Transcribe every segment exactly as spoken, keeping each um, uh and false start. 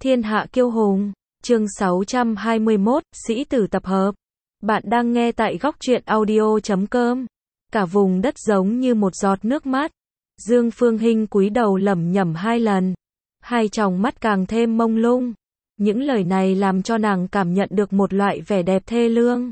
Thiên hạ kiêu hùng, chương sáu trăm hai mươi mốt, sĩ tử tập hợp. Bạn đang nghe tại góc truyện audio chấm com. Cả vùng đất giống như một giọt nước mắt. Dương Phương Hinh cúi đầu lẩm nhẩm hai lần. Hai tròng mắt càng thêm mông lung. Những lời này làm cho nàng cảm nhận được một loại vẻ đẹp thê lương.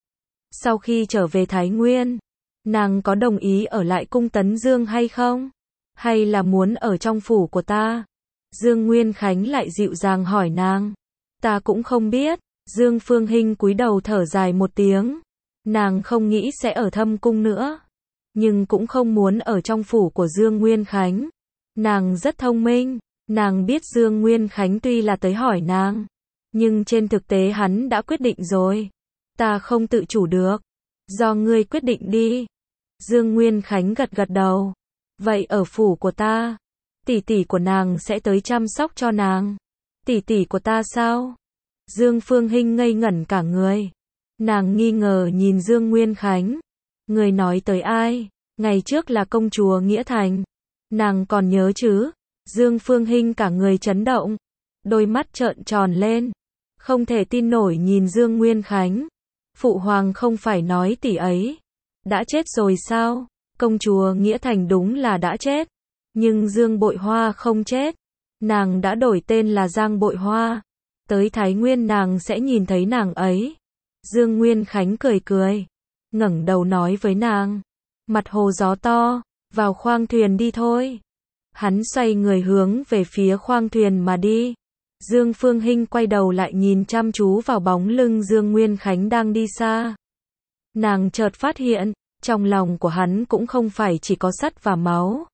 Sau khi trở về Thái Nguyên, nàng có đồng ý ở lại cung Tấn Dương hay không? Hay là muốn ở trong phủ của ta? Dương Nguyên Khánh lại dịu dàng hỏi nàng. Ta cũng không biết. Dương Phương Hinh cúi đầu thở dài một tiếng. Nàng không nghĩ sẽ ở Thâm Cung nữa. Nhưng cũng không muốn ở trong phủ của Dương Nguyên Khánh. Nàng rất thông minh. Nàng biết Dương Nguyên Khánh tuy là tới hỏi nàng. Nhưng trên thực tế hắn đã quyết định rồi. Ta không tự chủ được. Do ngươi quyết định đi. Dương Nguyên Khánh gật gật đầu. Vậy ở phủ của ta, tỷ tỷ của nàng sẽ tới chăm sóc cho nàng. Tỷ tỷ của ta sao? Dương Phương Hinh ngây ngẩn cả người. Nàng nghi ngờ nhìn Dương Nguyên Khánh. Người nói tới ai? Ngày trước là công chúa Nghĩa Thành. Nàng còn nhớ chứ? Dương Phương Hinh cả người chấn động. Đôi mắt trợn tròn lên. Không thể tin nổi nhìn Dương Nguyên Khánh. Phụ hoàng không phải nói tỷ ấy đã chết rồi sao? Công chúa Nghĩa Thành đúng là đã chết. Nhưng Dương Bội Hoa không chết. Nàng đã đổi tên là Giang Bội Hoa. Tới Thái Nguyên nàng sẽ nhìn thấy nàng ấy. Dương Nguyên Khánh cười cười. Ngẩng đầu nói với nàng. Mặt hồ gió to. Vào khoang thuyền đi thôi. Hắn xoay người hướng về phía khoang thuyền mà đi. Dương Phương Hinh quay đầu lại nhìn chăm chú vào bóng lưng Dương Nguyên Khánh đang đi xa. Nàng chợt phát hiện. Trong lòng của hắn cũng không phải chỉ có sắt và máu.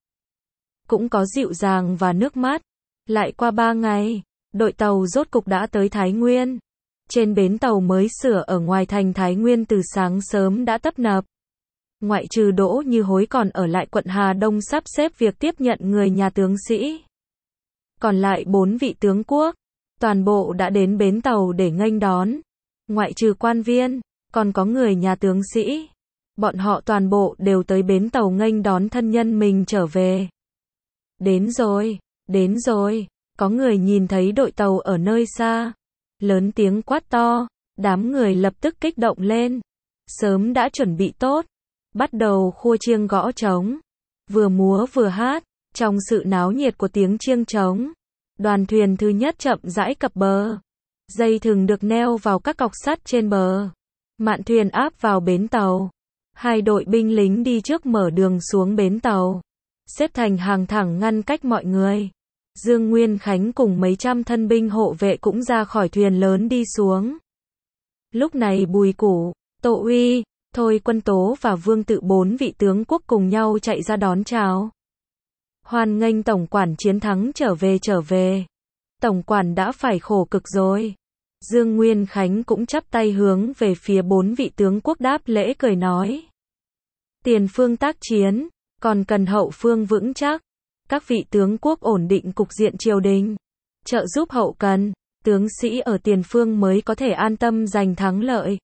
Cũng có dịu dàng và nước mắt. Lại qua ba ngày, đội tàu rốt cục đã tới Thái Nguyên. Trên bến tàu mới sửa ở ngoài thành Thái Nguyên từ sáng sớm đã tấp nập. Ngoại trừ Đỗ Như Hối còn ở lại quận Hà Đông sắp xếp việc tiếp nhận người nhà tướng sĩ. Còn lại bốn vị tướng quốc, toàn bộ đã đến bến tàu để nghênh đón. Ngoại trừ quan viên, còn có người nhà tướng sĩ. Bọn họ toàn bộ đều tới bến tàu nghênh đón thân nhân mình trở về. Đến rồi, đến rồi, có người nhìn thấy đội tàu ở nơi xa. Lớn tiếng quát to, đám người lập tức kích động lên. Sớm đã chuẩn bị tốt, bắt đầu khua chiêng gõ trống. Vừa múa vừa hát, trong sự náo nhiệt của tiếng chiêng trống. Đoàn thuyền thứ nhất chậm rãi cập bờ. Dây thừng được neo vào các cọc sắt trên bờ. Mạn thuyền áp vào bến tàu. Hai đội binh lính đi trước mở đường xuống bến tàu. Xếp thành hàng thẳng ngăn cách mọi người. Dương Nguyên Khánh cùng mấy trăm thân binh hộ vệ cũng ra khỏi thuyền lớn đi xuống. Lúc này Bùi Củ, Tô Uy, Thôi Quân Tố và Vương Tự bốn vị tướng quốc cùng nhau chạy ra đón chào. Hoan nghênh tổng quản chiến thắng trở về trở về. Tổng quản đã phải khổ cực rồi. Dương Nguyên Khánh cũng chắp tay hướng về phía bốn vị tướng quốc đáp lễ cười nói. Tiền phương tác chiến, còn cần hậu phương vững chắc. Các vị tướng quốc ổn định cục diện triều đình. Trợ giúp hậu cần, tướng sĩ ở tiền phương mới có thể an tâm giành thắng lợi.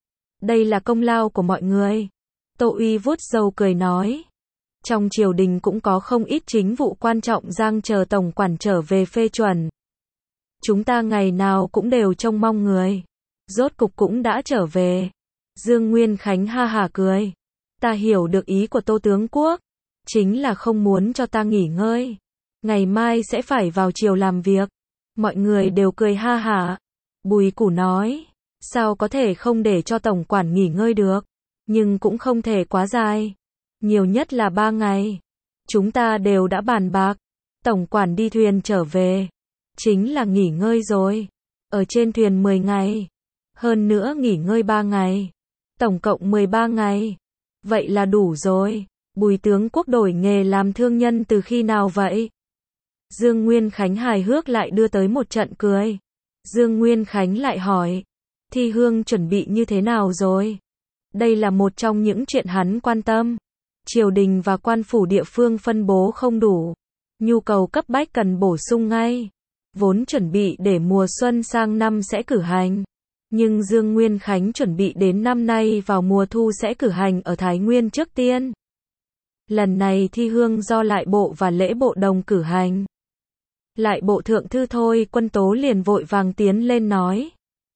Đây là công lao của mọi người. Tô Uy vuốt râu cười nói. Trong triều đình cũng có không ít chính vụ quan trọng giang chờ tổng quản trở về phê chuẩn. Chúng ta ngày nào cũng đều trông mong người. Rốt cục cũng đã trở về. Dương Nguyên Khánh ha hả cười. Ta hiểu được ý của Tô tướng quốc. Chính là không muốn cho ta nghỉ ngơi. Ngày mai sẽ phải vào triều làm việc. Mọi người đều cười ha hả. Bùi Củ nói. Sao có thể không để cho tổng quản nghỉ ngơi được. Nhưng cũng không thể quá dài. Nhiều nhất là ba ngày. Chúng ta đều đã bàn bạc. Tổng quản đi thuyền trở về. Chính là nghỉ ngơi rồi. Ở trên thuyền mười ngày. Hơn nữa nghỉ ngơi ba ngày. Tổng cộng mười ba ngày. Vậy là đủ rồi. Bùi tướng quốc đổi nghề làm thương nhân từ khi nào vậy? Dương Nguyên Khánh hài hước lại đưa tới một trận cười. Dương Nguyên Khánh lại hỏi. Thi Hương chuẩn bị như thế nào rồi? Đây là một trong những chuyện hắn quan tâm. Triều đình và quan phủ địa phương phân bố không đủ. Nhu cầu cấp bách cần bổ sung ngay. Vốn chuẩn bị để mùa xuân sang năm sẽ cử hành. Nhưng Dương Nguyên Khánh chuẩn bị đến năm nay vào mùa thu sẽ cử hành ở Thái Nguyên trước tiên. Lần này thi hương do lại bộ và lễ bộ đồng cử hành. Lại bộ thượng thư thôi, Quân Tố liền vội vàng tiến lên nói.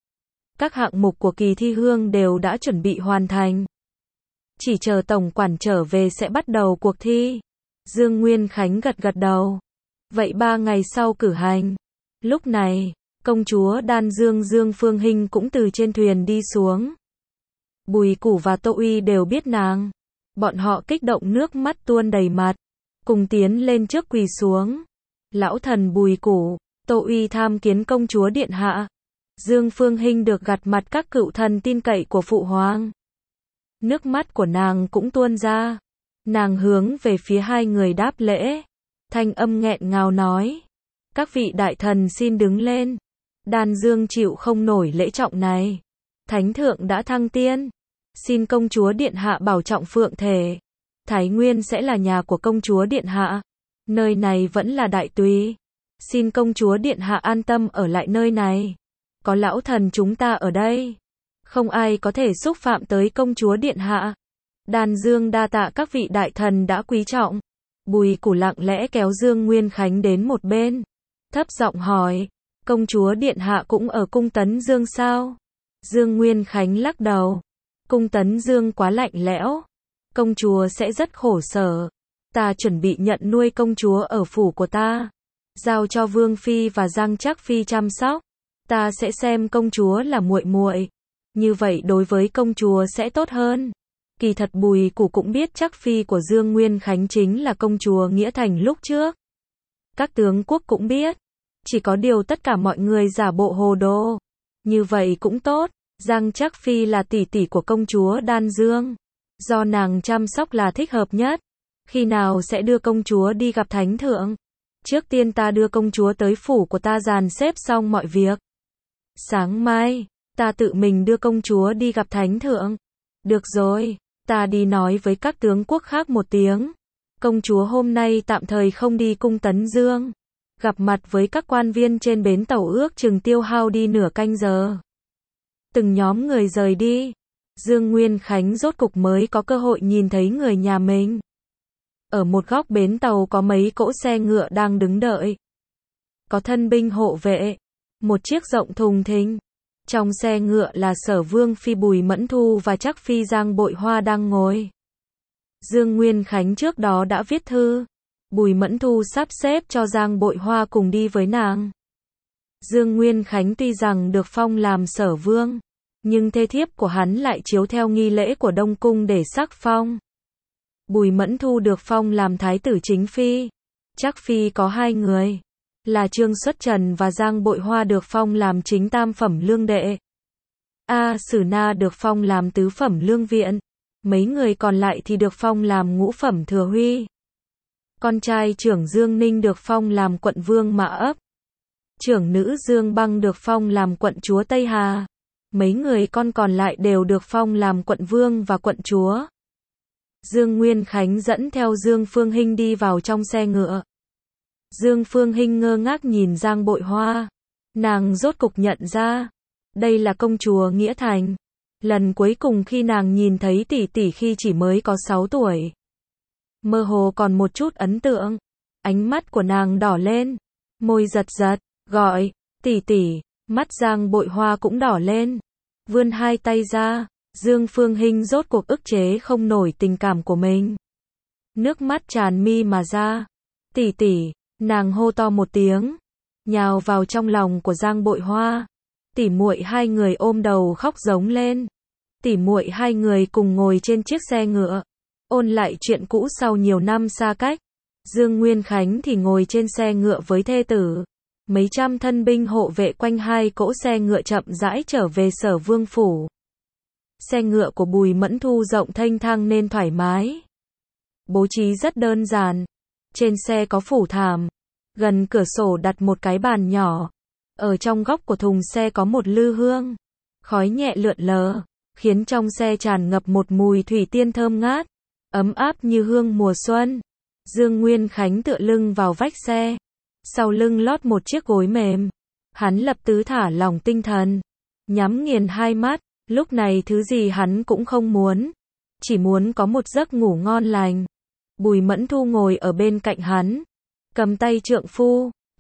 Các hạng mục của kỳ thi hương đều đã chuẩn bị hoàn thành. Chỉ chờ tổng quản trở về sẽ bắt đầu cuộc thi. Dương Nguyên Khánh gật gật đầu. Vậy ba ngày sau cử hành. Lúc này, công chúa Đan Dương Dương Phương Hinh cũng từ trên thuyền đi xuống. Bùi Củ và Tô Uy đều biết nàng. Bọn họ kích động nước mắt tuôn đầy mặt. Cùng tiến lên trước quỳ xuống. Lão thần Bùi Củ, Tô Uy tham kiến công chúa điện hạ. Dương Phương Hinh được gặt mặt các cựu thần tin cậy của phụ hoàng. Nước mắt của nàng cũng tuôn ra. Nàng hướng về phía hai người đáp lễ. Thanh âm nghẹn ngào nói. Các vị đại thần xin đứng lên. Đan Dương chịu không nổi lễ trọng này. Thánh thượng đã thăng tiên. Xin công chúa điện hạ bảo trọng phượng thể. Thái Nguyên sẽ là nhà của công chúa điện hạ. Nơi này vẫn là đại tùy. Xin công chúa điện hạ an tâm ở lại nơi này. Có lão thần chúng ta ở đây. Không ai có thể xúc phạm tới công chúa điện hạ. Đan Dương đa tạ các vị đại thần đã quý trọng. Bùi Củ lặng lẽ kéo Dương Nguyên Khánh đến một bên. Thấp giọng hỏi. Công chúa điện hạ cũng ở cung Tấn Dương sao? Dương Nguyên Khánh lắc đầu. Cung Tấn Dương quá lạnh lẽo. Công chúa sẽ rất khổ sở. Ta chuẩn bị nhận nuôi công chúa ở phủ của ta. Giao cho Vương Phi và Giang Trác Phi chăm sóc. Ta sẽ xem công chúa là muội muội. Như vậy đối với công chúa sẽ tốt hơn. Kỳ thật Bùi Củ cũng biết Trác Phi của Dương Nguyên Khánh chính là công chúa Nghĩa Thành lúc trước. Các tướng quốc cũng biết. Chỉ có điều tất cả mọi người giả bộ hồ đồ. Như vậy cũng tốt. Giang Trác Phi là tỷ tỷ của công chúa Đan Dương. Do nàng chăm sóc là thích hợp nhất. Khi nào sẽ đưa công chúa đi gặp thánh thượng? Trước tiên ta đưa công chúa tới phủ của ta dàn xếp xong mọi việc. Sáng mai, ta tự mình đưa công chúa đi gặp thánh thượng. Được rồi, ta đi nói với các tướng quốc khác một tiếng. Công chúa hôm nay tạm thời không đi cung Tấn Dương. Gặp mặt với các quan viên trên bến tàu ước chừng tiêu hao đi nửa canh giờ. Từng nhóm người rời đi. Dương Nguyên Khánh rốt cục mới có cơ hội nhìn thấy người nhà mình. Ở một góc bến tàu có mấy cỗ xe ngựa đang đứng đợi. Có thân binh hộ vệ. Một chiếc rộng thùng thình. Trong xe ngựa là Sở Vương Phi Bùi Mẫn Thu và Trác Phi Giang Bội Hoa đang ngồi. Dương Nguyên Khánh trước đó đã viết thư. Bùi Mẫn Thu sắp xếp cho Giang Bội Hoa cùng đi với nàng. Dương Nguyên Khánh tuy rằng được phong làm Sở Vương, nhưng thê thiếp của hắn lại chiếu theo nghi lễ của Đông Cung để sắc phong. Bùi Mẫn Thu được phong làm Thái tử chính phi. Trác Phi có hai người, là Trương Xuất Trần và Giang Bội Hoa được phong làm chính tam phẩm lương đệ. A Sử Na được phong làm tứ phẩm lương viện. Mấy người còn lại thì được phong làm ngũ phẩm thừa huy. Con trai trưởng Dương Ninh được phong làm quận vương Mã Ấp. Trưởng nữ Dương Băng được phong làm quận chúa Tây Hà. Mấy người con còn lại đều được phong làm quận vương và quận chúa. Dương Nguyên Khánh dẫn theo Dương Phương Hinh đi vào trong xe ngựa. Dương Phương Hinh ngơ ngác nhìn Giang Bội Hoa. Nàng rốt cục nhận ra, đây là công chúa Nghĩa Thành. Lần cuối cùng khi nàng nhìn thấy tỷ tỷ khi chỉ mới có sáu tuổi. Mơ hồ còn một chút ấn tượng. Ánh mắt của nàng đỏ lên. Môi giật giật, gọi, tỷ tỷ. Mắt Giang Bội Hoa cũng đỏ lên. Vươn hai tay ra. Dương Phương Hinh rốt cuộc ức chế không nổi tình cảm của mình. Nước mắt tràn mi mà ra. Tỷ tỷ, nàng hô to một tiếng. Nhào vào trong lòng của Giang Bội Hoa. Tỷ muội hai người ôm đầu khóc giống lên. Tỷ muội hai người cùng ngồi trên chiếc xe ngựa. Ôn lại chuyện cũ sau nhiều năm xa cách. Dương Nguyên Khánh thì ngồi trên xe ngựa với thê tử. Mấy trăm thân binh hộ vệ quanh hai cỗ xe ngựa chậm rãi trở về Sở Vương phủ. Xe ngựa của Bùi Mẫn Thu rộng thênh thang nên thoải mái. Bố trí rất đơn giản. Trên xe có phủ thảm. Gần cửa sổ đặt một cái bàn nhỏ. Ở trong góc của thùng xe có một lư hương. Khói nhẹ lượn lờ, khiến trong xe tràn ngập một mùi thủy tiên thơm ngát, ấm áp như hương mùa xuân. Dương Nguyên Khánh tựa lưng vào vách xe. Sau lưng lót một chiếc gối mềm. Hắn lập tức thả lỏng tinh thần. Nhắm nghiền hai mắt. Lúc này thứ gì hắn cũng không muốn. Chỉ muốn có một giấc ngủ ngon lành. Bùi Mẫn Thu ngồi ở bên cạnh hắn. Cầm tay trượng phu.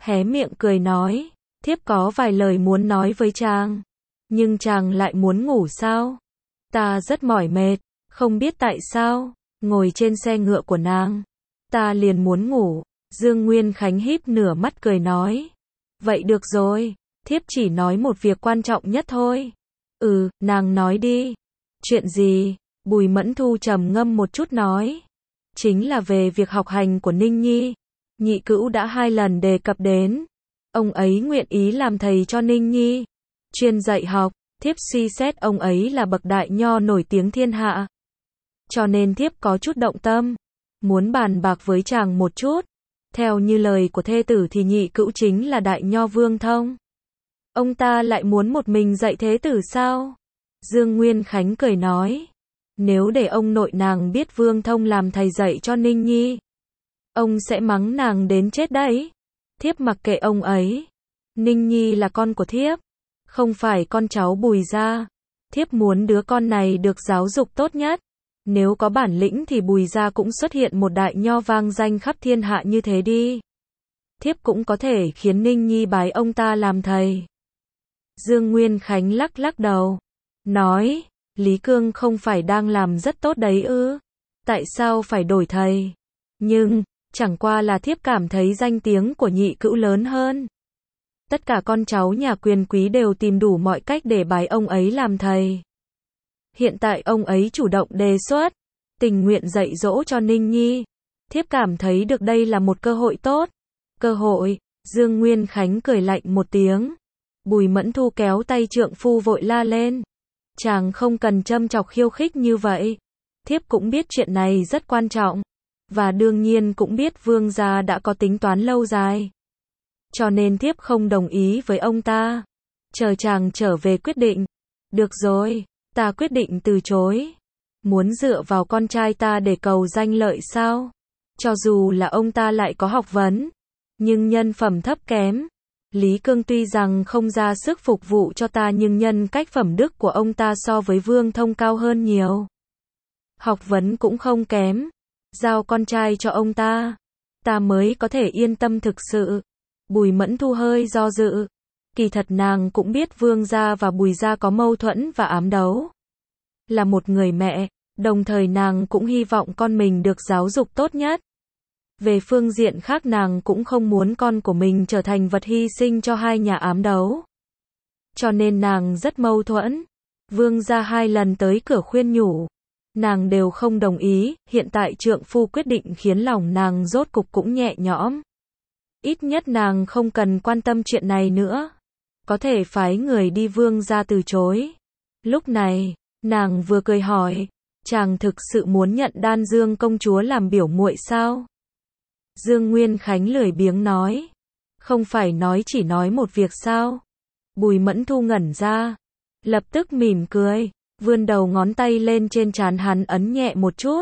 hé miệng cười nói, thiếp có vài lời muốn nói với chàng. Nhưng chàng lại muốn ngủ sao? Ta rất mỏi mệt, không biết tại sao, ngồi trên xe ngựa của nàng, ta liền muốn ngủ. Dương Nguyên Khánh híp nửa mắt cười nói, vậy được rồi, thiếp chỉ nói một việc quan trọng nhất thôi. Ừ, nàng nói đi. Chuyện gì? Bùi Mẫn Thu trầm ngâm một chút nói, chính là về việc học hành của Ninh Nhi. Nhị cữu đã hai lần đề cập đến, ông ấy nguyện ý làm thầy cho Ninh Nhi, chuyên dạy học. Thiếp suy xét ông ấy là bậc đại nho nổi tiếng thiên hạ, cho nên thiếp có chút động tâm, muốn bàn bạc với chàng một chút. Theo như lời của thê tử thì nhị cữu chính là đại nho Vương Thông. Ông ta lại muốn một mình dạy thế tử sao? Dương Nguyên Khánh cười nói, nếu để ông nội nàng biết Vương Thông làm thầy dạy cho Ninh Nhi, ông sẽ mắng nàng đến chết đấy. Thiếp mặc kệ ông ấy. Ninh Nhi là con của thiếp, không phải con cháu Bùi gia. Thiếp muốn đứa con này được giáo dục tốt nhất. Nếu có bản lĩnh thì Bùi gia cũng xuất hiện một đại nho vang danh khắp thiên hạ như thế đi. Thiếp cũng có thể khiến Ninh Nhi bái ông ta làm thầy. Dương Nguyên Khánh lắc lắc đầu, nói, Lý Cương không phải đang làm rất tốt đấy ư? Tại sao phải đổi thầy? Nhưng, chẳng qua là thiếp cảm thấy danh tiếng của nhị cữu lớn hơn. Tất cả con cháu nhà quyền quý đều tìm đủ mọi cách để bái ông ấy làm thầy. Hiện tại ông ấy chủ động đề xuất, tình nguyện dạy dỗ cho Ninh Nhi. Thiếp cảm thấy được đây là một cơ hội tốt. Cơ hội? Dương Nguyên Khánh cười lạnh một tiếng. Bùi Mẫn Thu kéo tay trượng phu vội la lên. Chàng không cần châm chọc khiêu khích như vậy. Thiếp cũng biết chuyện này rất quan trọng. Và đương nhiên cũng biết Vương gia đã có tính toán lâu dài. Cho nên thiếp không đồng ý với ông ta. Chờ chàng trở về quyết định. Được rồi, ta quyết định từ chối. Muốn dựa vào con trai ta để cầu danh lợi sao? Cho dù là ông ta lại có học vấn, nhưng nhân phẩm thấp kém. Lý Cương tuy rằng không ra sức phục vụ cho ta nhưng nhân cách phẩm đức của ông ta so với Vương Thông cao hơn nhiều. Học vấn cũng không kém. Giao con trai cho ông ta, ta mới có thể yên tâm thực sự. Bùi Mẫn Thu hơi do dự. Kỳ thật nàng cũng biết Vương gia và Bùi gia có mâu thuẫn và ám đấu. Là một người mẹ, đồng thời nàng cũng hy vọng con mình được giáo dục tốt nhất. Về phương diện khác nàng cũng không muốn con của mình trở thành vật hy sinh cho hai nhà ám đấu. Cho nên nàng rất mâu thuẫn. Vương gia hai lần tới cửa khuyên nhủ, nàng đều không đồng ý. Hiện tại trượng phu quyết định khiến lòng nàng rốt cục cũng nhẹ nhõm. Ít nhất nàng không cần quan tâm chuyện này nữa. Có thể phái người đi Vương gia từ chối. Lúc này, nàng vừa cười hỏi, chàng thực sự muốn nhận Đan Dương công chúa làm biểu muội sao? Dương Nguyên Khánh lười biếng nói, không phải nói chỉ nói một việc sao? Bùi Mẫn Thu ngẩn ra, lập tức mỉm cười, vươn đầu ngón tay lên trên trán hắn ấn nhẹ một chút.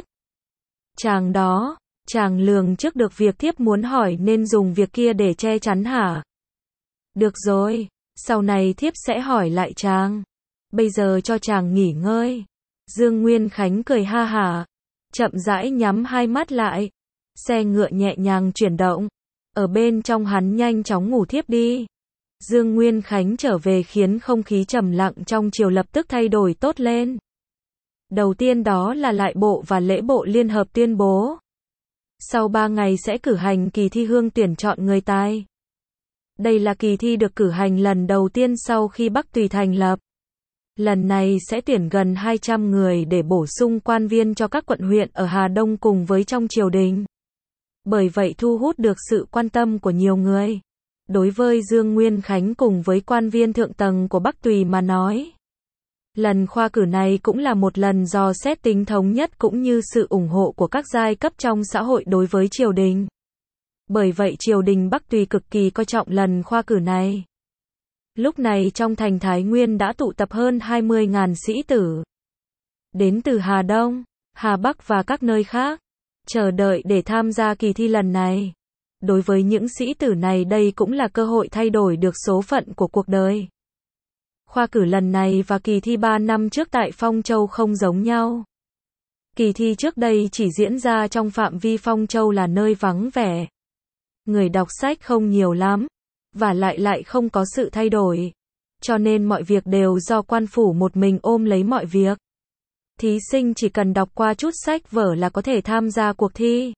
Chàng đó, chàng lường trước được việc thiếp muốn hỏi nên dùng việc kia để che chắn hả? Được rồi, sau này thiếp sẽ hỏi lại chàng. Bây giờ cho chàng nghỉ ngơi. Dương Nguyên Khánh cười ha hả, chậm rãi nhắm hai mắt lại. Xe ngựa nhẹ nhàng chuyển động. Ở bên trong hắn nhanh chóng ngủ thiếp đi. Dương Nguyên Khánh trở về khiến không khí trầm lặng trong triều lập tức thay đổi tốt lên. Đầu tiên đó là lại bộ và lễ bộ liên hợp tuyên bố. Sau ba ngày sẽ cử hành kỳ thi hương tuyển chọn người tài. Đây là kỳ thi được cử hành lần đầu tiên sau khi Bắc Tùy thành lập. Lần này sẽ tuyển gần hai trăm người để bổ sung quan viên cho các quận huyện ở Hà Đông cùng với trong triều đình. Bởi vậy thu hút được sự quan tâm của nhiều người. Đối với Dương Nguyên Khánh cùng với quan viên thượng tầng của Bắc Tùy mà nói, lần khoa cử này cũng là một lần dò xét tính thống nhất cũng như sự ủng hộ của các giai cấp trong xã hội đối với triều đình. Bởi vậy triều đình Bắc Tùy cực kỳ coi trọng lần khoa cử này. Lúc này trong thành Thái Nguyên đã tụ tập hơn hai mươi nghìn sĩ tử. Đến từ Hà Đông, Hà Bắc và các nơi khác, chờ đợi để tham gia kỳ thi lần này. Đối với những sĩ tử này đây cũng là cơ hội thay đổi được số phận của cuộc đời. Khoa cử lần này và kỳ thi ba năm trước tại Phong Châu không giống nhau. Kỳ thi trước đây chỉ diễn ra trong phạm vi Phong Châu là nơi vắng vẻ. người đọc sách không nhiều lắm, và lại lại không có sự thay đổi. Cho nên mọi việc đều do quan phủ một mình ôm lấy mọi việc. Thí sinh chỉ cần đọc qua chút sách vở là có thể tham gia cuộc thi.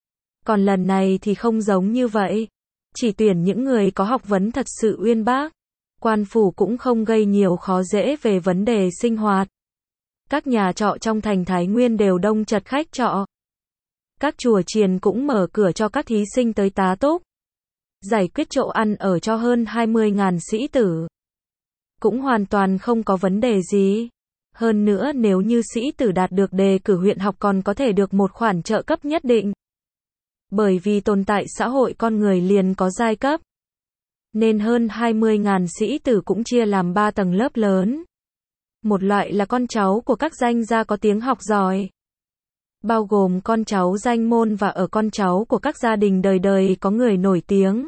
Còn lần này thì không giống như vậy. Chỉ tuyển những người có học vấn thật sự uyên bác. Quan phủ cũng không gây nhiều khó dễ về vấn đề sinh hoạt. Các nhà trọ trong thành Thái Nguyên đều đông chật khách trọ. Các chùa chiền cũng mở cửa cho các thí sinh tới tá túc. Giải quyết chỗ ăn ở cho hơn hai mươi nghìn sĩ tử. Cũng hoàn toàn không có vấn đề gì. Hơn nữa nếu như sĩ tử đạt được đề cử huyện học còn có thể được một khoản trợ cấp nhất định. Bởi vì tồn tại xã hội con người liền có giai cấp. Nên hơn hai mươi nghìn sĩ tử cũng chia làm ba tầng lớp lớn. Một loại là con cháu của các danh gia có tiếng học giỏi. Bao gồm con cháu danh môn và ở con cháu của các gia đình đời đời có người nổi tiếng.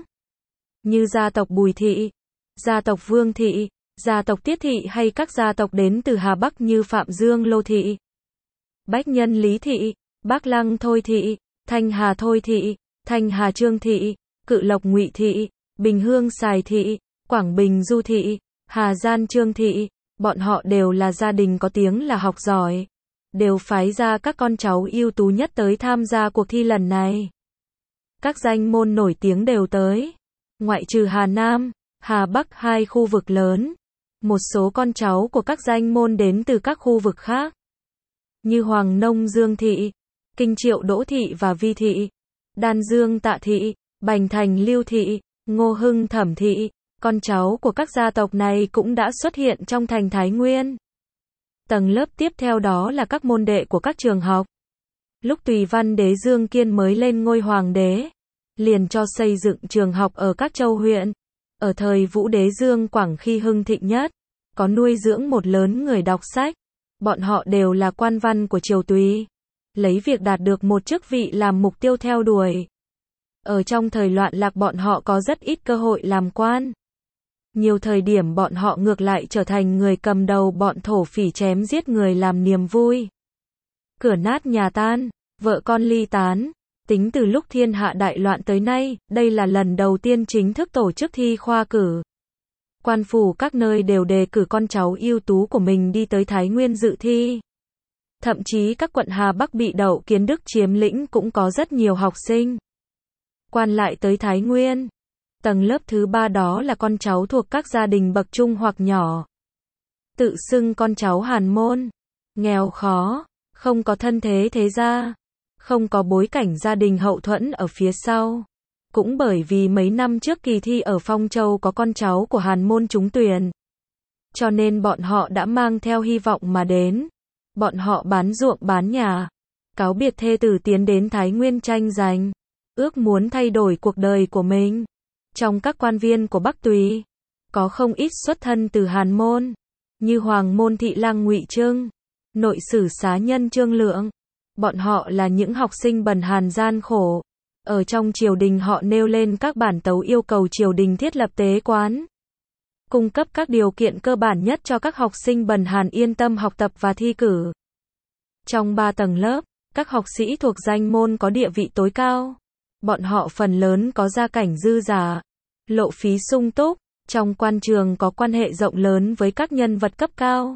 Như gia tộc Bùi Thị, gia tộc Vương Thị, gia tộc Tiết Thị hay các gia tộc đến từ Hà Bắc như Phạm Dương Lô Thị, Bách Nhân Lý Thị, Bắc Lăng Thôi Thị, Thanh Hà Thôi Thị, Thanh Hà Trương Thị, Cự Lộc Ngụy Thị, Bình Hương Sài Thị, Quảng Bình Du Thị, Hà Gian Trương Thị, bọn họ đều là gia đình có tiếng là học giỏi. Đều phái ra các con cháu ưu tú nhất tới tham gia cuộc thi lần này. Các danh môn nổi tiếng đều tới. Ngoại trừ Hà Nam, Hà Bắc hai khu vực lớn. Một số con cháu của các danh môn đến từ các khu vực khác. Như Hoàng Nông Dương Thị, Kinh Triệu Đỗ Thị và Vi Thị, Đan Dương Tạ Thị, Bành Thành Lưu Thị, Ngô Hưng Thẩm Thị. Con cháu của các gia tộc này cũng đã xuất hiện trong thành Thái Nguyên. Tầng lớp tiếp theo đó là các môn đệ của các trường học. Lúc Tùy Văn Đế Dương Kiên mới lên ngôi hoàng đế, liền cho xây dựng trường học ở các châu huyện. Ở thời Vũ Đế Dương Quảng khi hưng thịnh nhất, có nuôi dưỡng một lớn người đọc sách. Bọn họ đều là quan văn của triều Tùy, lấy việc đạt được một chức vị làm mục tiêu theo đuổi. Ở trong thời loạn lạc bọn họ có rất ít cơ hội làm quan. Nhiều thời điểm bọn họ ngược lại trở thành người cầm đầu bọn thổ phỉ chém giết người làm niềm vui. Cửa nát nhà tan, vợ con ly tán. Tính từ lúc thiên hạ đại loạn tới nay, đây là lần đầu tiên chính thức tổ chức thi khoa cử. Quan phủ các nơi đều đề cử con cháu ưu tú của mình đi tới Thái Nguyên dự thi. Thậm chí các quận Hà Bắc bị Đậu Kiến Đức chiếm lĩnh cũng có rất nhiều học sinh quan lại tới Thái Nguyên. Tầng lớp thứ ba đó là con cháu thuộc các gia đình bậc trung hoặc nhỏ. Tự xưng con cháu hàn môn. Nghèo khó, không có thân thế thế gia, không có bối cảnh gia đình hậu thuẫn ở phía sau. Cũng bởi vì mấy năm trước kỳ thi ở Phong Châu có con cháu của hàn môn trúng tuyển. Cho nên bọn họ đã mang theo hy vọng mà đến. Bọn họ bán ruộng bán nhà, cáo biệt thê tử tiến đến Thái Nguyên tranh giành, ước muốn thay đổi cuộc đời của mình. Trong các quan viên của Bắc Tùy, có không ít xuất thân từ hàn môn, như Hoàng môn thị lang Ngụy Trưng, nội sử xá nhân Trương Lượng. Bọn họ là những học sinh bần hàn gian khổ. Ở trong triều đình họ nêu lên các bản tấu yêu cầu triều đình thiết lập tế quán, cung cấp các điều kiện cơ bản nhất cho các học sinh bần hàn yên tâm học tập và thi cử. Trong ba tầng lớp, các học sĩ thuộc danh môn có địa vị tối cao. Bọn họ phần lớn có gia cảnh dư dả, lộ phí sung túc, trong quan trường có quan hệ rộng lớn với các nhân vật cấp cao.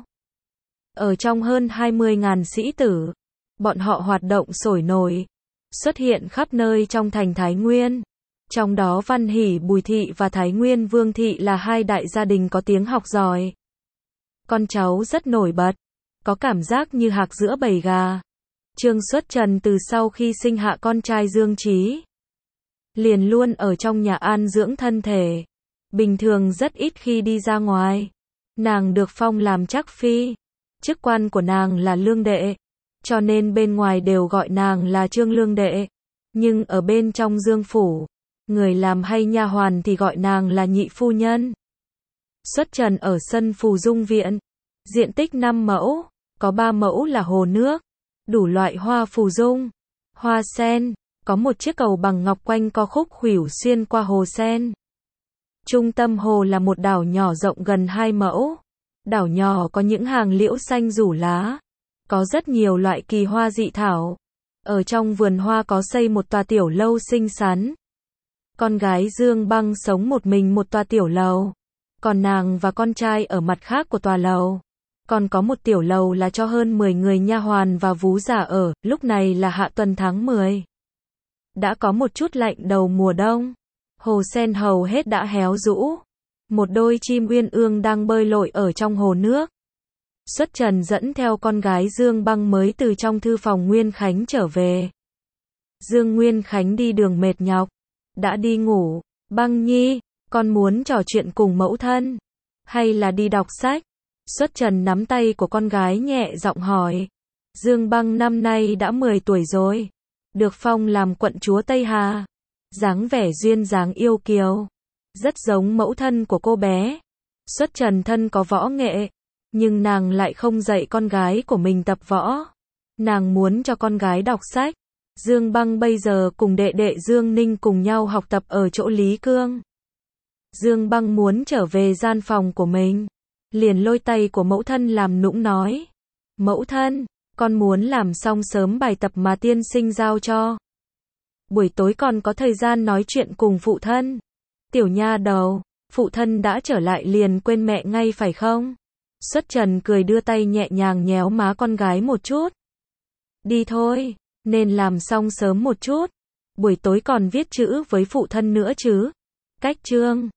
Ở trong hơn hai mươi nghìn sĩ tử, bọn họ hoạt động sôi nổi, xuất hiện khắp nơi trong thành Thái Nguyên. Trong đó Văn Hỷ Bùi Thị và Thái Nguyên Vương Thị là hai đại gia đình có tiếng học giỏi. Con cháu rất nổi bật, có cảm giác như hạc giữa bầy gà. Trương Xuất Trần từ sau khi sinh hạ con trai Dương Trí, liền luôn ở trong nhà an dưỡng thân thể. Bình thường rất ít khi đi ra ngoài. Nàng được phong làm trắc phi. Chức quan của nàng là lương đệ. Cho nên bên ngoài đều gọi nàng là Trương Lương Đệ. Nhưng ở bên trong Dương phủ, người làm hay nha hoàn thì gọi nàng là nhị phu nhân. Xuất trần ở sân Phù Dung Viện. Diện tích năm mẫu. Có ba mẫu là hồ nước. Đủ loại hoa phù dung, hoa sen. Có một chiếc cầu bằng ngọc quanh co khúc khuỷu xuyên qua hồ sen. Trung tâm hồ là một đảo nhỏ rộng gần hai mẫu. Đảo nhỏ có những hàng liễu xanh rủ lá. Có rất nhiều loại kỳ hoa dị thảo. Ở trong vườn hoa có xây một tòa tiểu lâu xinh xắn. Con gái Dương Băng sống một mình một tòa tiểu lầu. Còn nàng và con trai ở mặt khác của tòa lầu. Còn có một tiểu lầu là cho hơn mười người nha hoàn và vú già ở, lúc này là hạ tuần tháng mười. Đã có một chút lạnh đầu mùa đông. Hồ sen hầu hết đã héo rũ. Một đôi chim uyên ương đang bơi lội ở trong hồ nước. Xuất Trần dẫn theo con gái Dương Băng mới từ trong thư phòng Nguyên Khánh trở về. Dương Nguyên Khánh đi đường mệt nhọc. Đã đi ngủ. Băng nhi, con muốn trò chuyện cùng mẫu thân. Hay là đi đọc sách? Xuất Trần nắm tay của con gái nhẹ giọng hỏi. Dương Băng năm nay đã mười tuổi rồi. Được phong làm quận chúa Tây Hà. Dáng vẻ duyên dáng yêu kiều. Rất giống mẫu thân của cô bé. Xuất Trần thân có võ nghệ. Nhưng nàng lại không dạy con gái của mình tập võ. Nàng muốn cho con gái đọc sách. Dương Băng bây giờ cùng đệ đệ Dương Ninh cùng nhau học tập ở chỗ Lý Cương. Dương Băng muốn trở về gian phòng của mình. Liền lôi tay của mẫu thân làm nũng nói. Mẫu thân, con muốn làm xong sớm bài tập mà tiên sinh giao cho. Buổi tối còn có thời gian nói chuyện cùng phụ thân. Tiểu nha đầu, phụ thân đã trở lại liền quên mẹ ngay phải không? Xuất Trần cười đưa tay nhẹ nhàng nhéo má con gái một chút. Đi thôi, nên làm xong sớm một chút. Buổi tối còn viết chữ với phụ thân nữa chứ. Cách chương